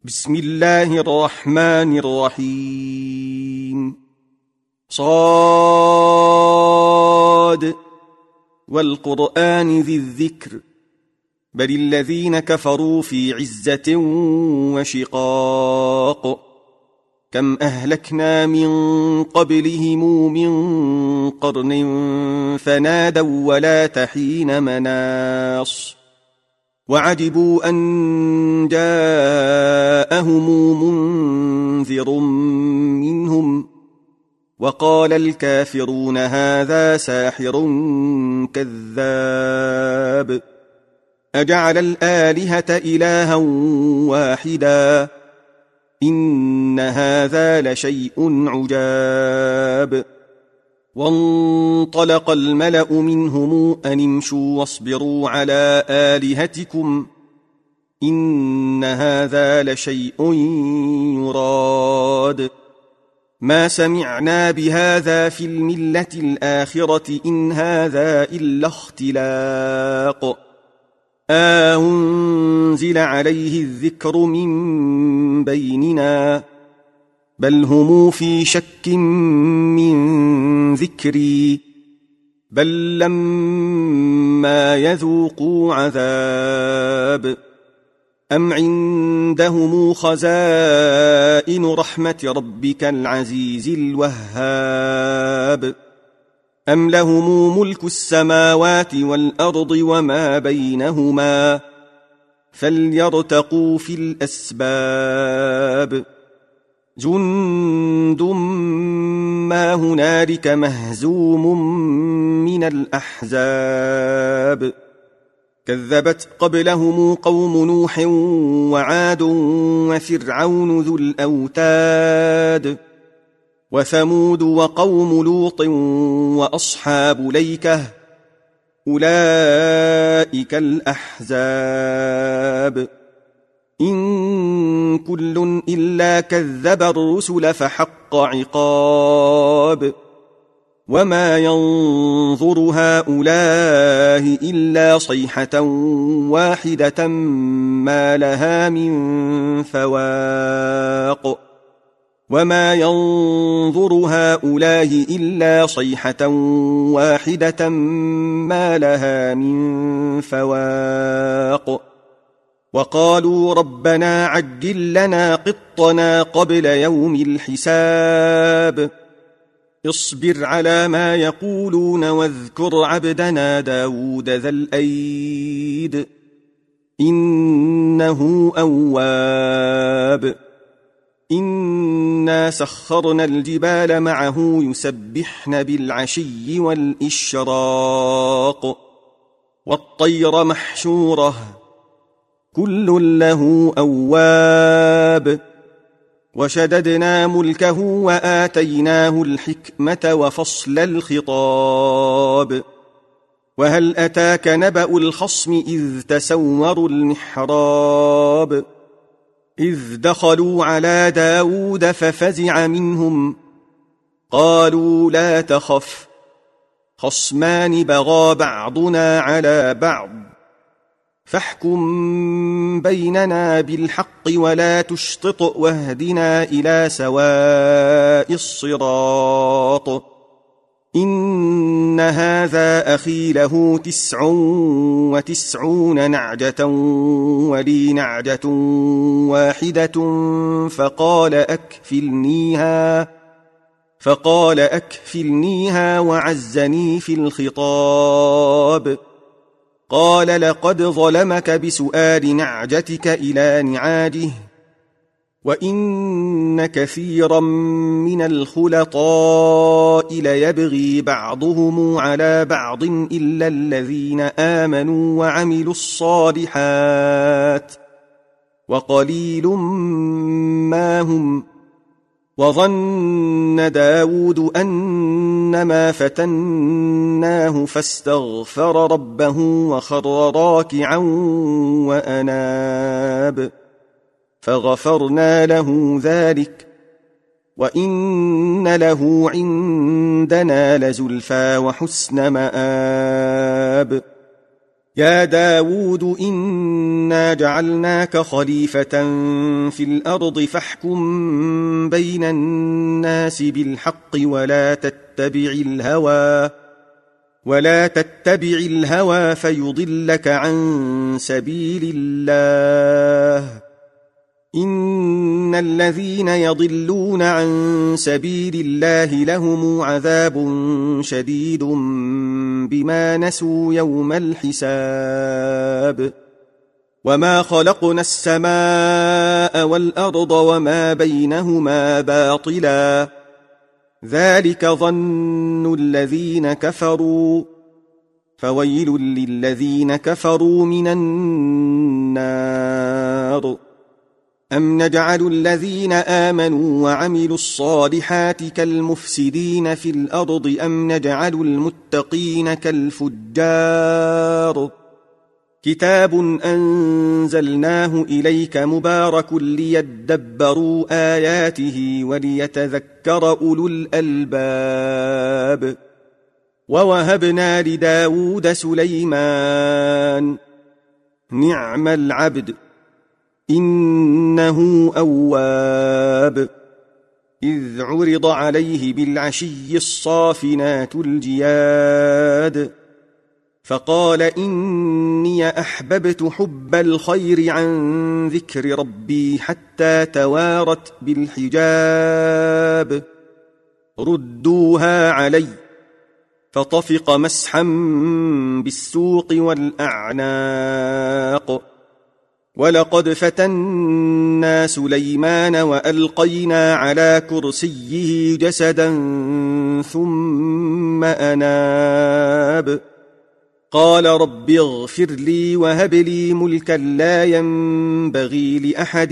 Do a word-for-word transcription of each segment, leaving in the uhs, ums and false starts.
بسم الله الرحمن الرحيم. صاد والقرآن ذي الذكر بل الذين كفروا في عزة وشقاق كم أهلكنا من قبلهم من قرن فنادوا ولا تحين مناص وعجبوا أن جاءهم منذر منهم وقال الكافرون هذا ساحر كذاب أجعل الآلهة إلها واحدا إن هذا لشيء عجاب. وانطلق الملأ منهم أن امشوا واصبروا على آلهتكم إن هذا لشيء يراد ما سمعنا بهذا في الملة الآخرة إن هذا إلا اختلاق أنزل عليه الذكر من بيننا بل هم في شك من ذكري بل لما يذوقوا عذاب أم عندهم خزائن رحمة ربك العزيز الوهاب أم لهم ملك السماوات والأرض وما بينهما فليرتقوا في الأسباب جند ما هنالك مهزوم من الأحزاب كذبت قبلهم قوم نوح وعاد وفرعون ذو الأوتاد وثمود وقوم لوط وأصحاب ليكة أولئك الأحزاب إن كل إلا كذب الرسل فحق عقاب وما ينظر هؤلاء إلا صيحة واحدة ما لها من فواق وما ينظر هؤلاء إلا صيحة واحدة ما لها من فواق وقالوا ربنا عجل لنا قطنا قبل يوم الحساب اصبر على ما يقولون واذكر عبدنا داود ذا الأيد إنه أواب إنا سخرنا الجبال معه يسبحن بالعشي والإشراق والطير محشورة كل له أواب وشددنا ملكه وآتيناه الحكمة وفصل الخطاب وهل أتاك نبأ الخصم إذ تسوروا المحراب إذ دخلوا على داود ففزع منهم قالوا لا تخف خصمان بغى بعضنا على بعض فاحكم بيننا بالحق ولا تشطط واهدنا إلى سواء الصراط إن هذا أخي له تسع وتسعون نعجة ولي نعجة واحدة فقال أكفلنيها فقال أكفلنيها وعزني في الخطاب قال لقد ظلمك بسؤال نعجتك إلى نعاجه وإن كثيرا من الخلطاء ليبغي بعضهم على بعض إلا الذين آمنوا وعملوا الصالحات وقليل ما هم وظن داود أنما فتناه فاستغفر ربه وخر راكعا وأناب فغفرنا له ذلك وإن له عندنا لزلفى وحسن مآب يا داود إنا جعلناك خليفة في الأرض فاحكم بين الناس بالحق ولا تتبع الهوى ولا تتبع الهوى فيضلك عن سبيل الله إن الذين يضلون عن سبيل الله لهم عذاب شديد بما نسوا يوم الحساب وما خلقنا السماء والأرض وما بينهما باطلا ذلك ظن الذين كفروا فويل للذين كفروا من النار أم نجعل الذين آمنوا وعملوا الصالحات كالمفسدين في الأرض أم نجعل المتقين كالفجار كتاب أنزلناه إليك مبارك ليدبروا آياته وليتذكر أولو الألباب ووهبنا لداود سليمان نعم العبد إنه أواب إذ عرض عليه بالعشي الصافنات الجياد فقال إني أحببت حب الخير عن ذكر ربي حتى توارت بالحجاب ردوها علي فطفق مسحا بالسوق والأعناق ولقد فتنا سليمان وألقينا على كرسيه جسدا ثم أناب قال رب اغفر لي وهب لي ملكا لا ينبغي لأحد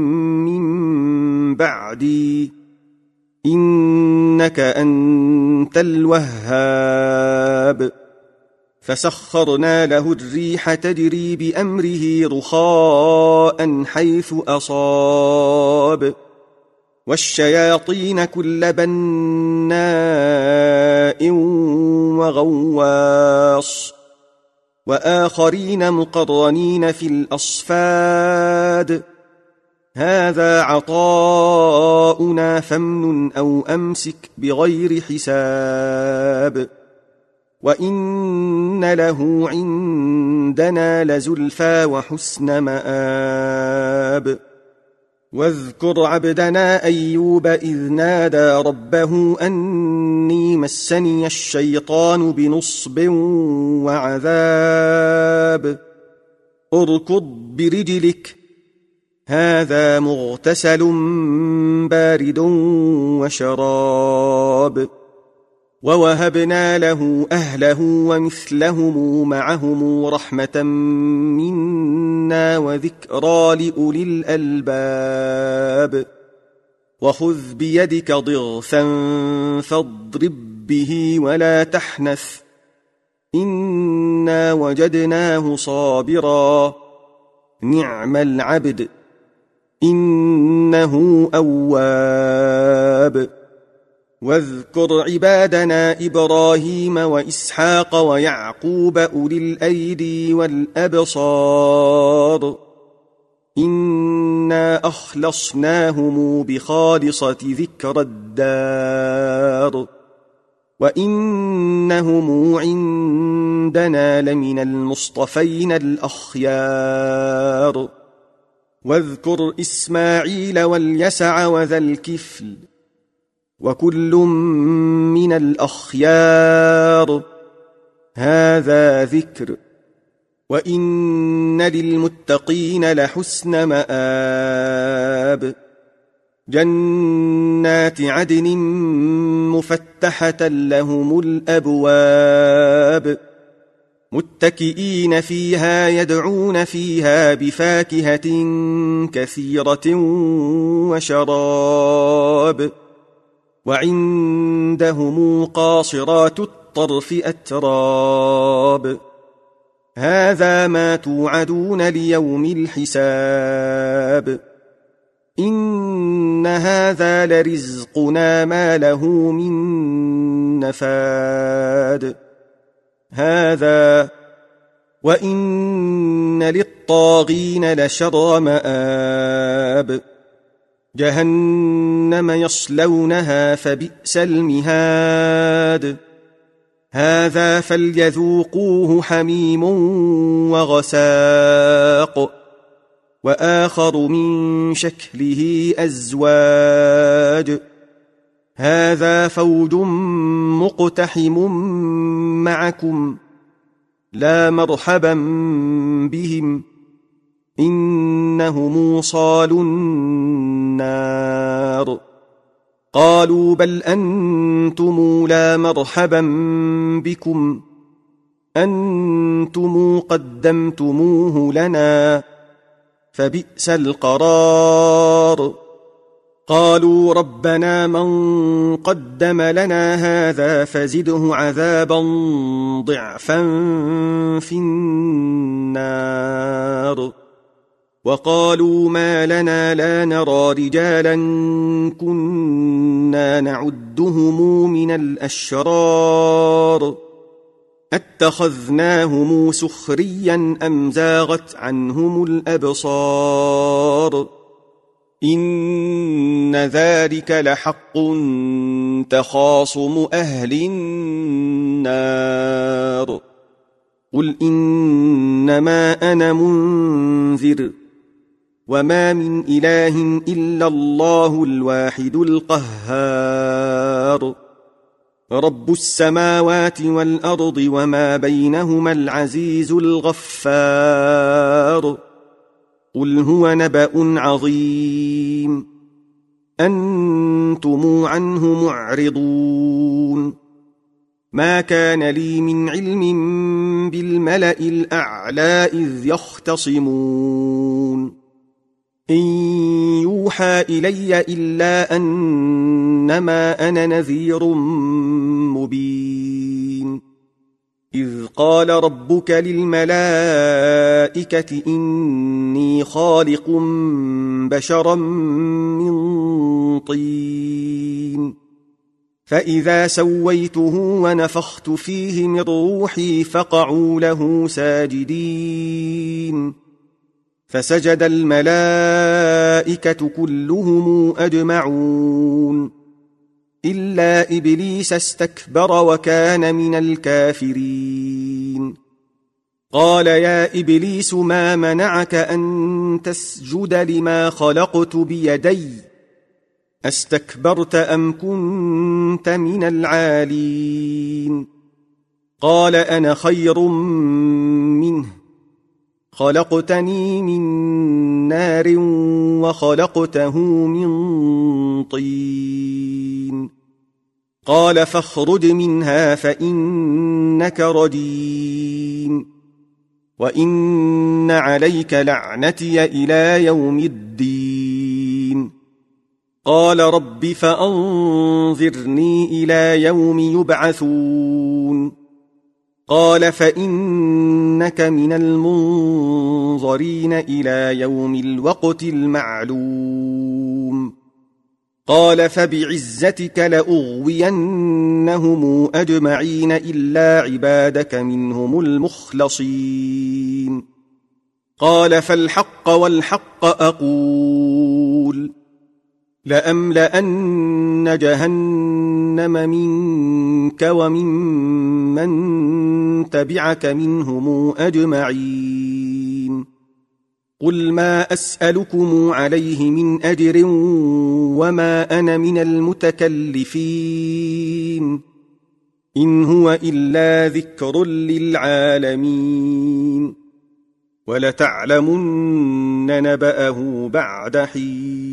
من بعدي إنك أنت الوهاب فسخرنا له الريح تجري بأمره رخاء حيث أصاب والشياطين كل بناء وغواص وآخرين مقرنين في الأصفاد هذا عطاؤنا فامنن أو أمسك بغير حساب وإن له عندنا لزلفى وحسن مآب واذكر عبدنا أيوب إذ نادى ربه أني مسني الشيطان بنصب وعذاب اركض برجلك هذا مغتسل بارد وشراب ووهبنا له أهله ومثلهم معهم رحمة منا وذكرى لأولي الألباب وخذ بيدك ضغثا فاضرب به ولا تحنث إنا وجدناه صابرا نعم العبد إنه أواب واذكر عبادنا إبراهيم وإسحاق ويعقوب أولي الأيدي والأبصار إنا أخلصناهم بخالصة ذكر الدار وإنهم عندنا لمن المصطفين الأخيار واذكر إسماعيل واليسع وذا الكفل وكل من الأخيار هذا ذكر وإن للمتقين لحسن مآب جنات عدن مفتحة لهم الأبواب متكئين فيها يدعون فيها بفاكهة كثيرة وشراب وعندهم قاصرات الطرف أتراب هذا ما توعدون ليوم الحساب إن هذا لرزقنا ما له من نفاد هذا وإن للطاغين لشر مآب جهنم يصلونها فبئس المهاد هذا فليذوقوه حميم وغساق وآخر من شكله أزواج هذا فوج مقتحم معكم لا مرحبا بهم إنهم صالوا النار قالوا بل أنتم لا مرحبا بكم أنتم قدمتموه لنا فبئس القرار قالوا ربنا من قدم لنا هذا فزده عذابا ضعفا في النار وقالوا ما لنا لا نرى رجالا كنا نعدهم من الأشرار اتخذناهم سخريا أم زاغت عنهم الأبصار إن ذلك لحق تخاصم أهل النار قل إنما أنا منذر وما من إله إلا الله الواحد القهار رب السماوات والأرض وما بينهما العزيز الغفار قل هو نبأ عظيم أنتم عنه معرضون ما كان لي من علم بالملأ الأعلى إذ يختصمون إن يوحى إلي إلا أنما أنا نذير مبين إذ قال ربك للملائكة إني خالق بشرا من طين فإذا سويته ونفخت فيه من روحي فقعوا له ساجدين فسجد الملائكة كلهم أجمعون إلا إبليس استكبر وكان من الكافرين قال يا إبليس ما منعك أن تسجد لما خلقت بيدي أستكبرت أم كنت من العالين قال أنا خير منه خلقتني من نار وخلقته من طين قال فاخرج منها فإنك رجيم وإن عليك لعنتي إلى يوم الدين قال رب فأنظرني إلى يوم يبعثون قال فإنك من المنظرين إلى يوم الوقت المعلوم قال فبعزتك لأغوينهم أجمعين إلا عبادك منهم المخلصين قال فالحق والحق أقول لأملأن جهنم منك وممن تبعك منهم أجمعين قل ما أسألكم عليه من أجر وما أنا من المتكلفين إن هو إلا ذكر للعالمين ولتعلمن نبأه بعد حين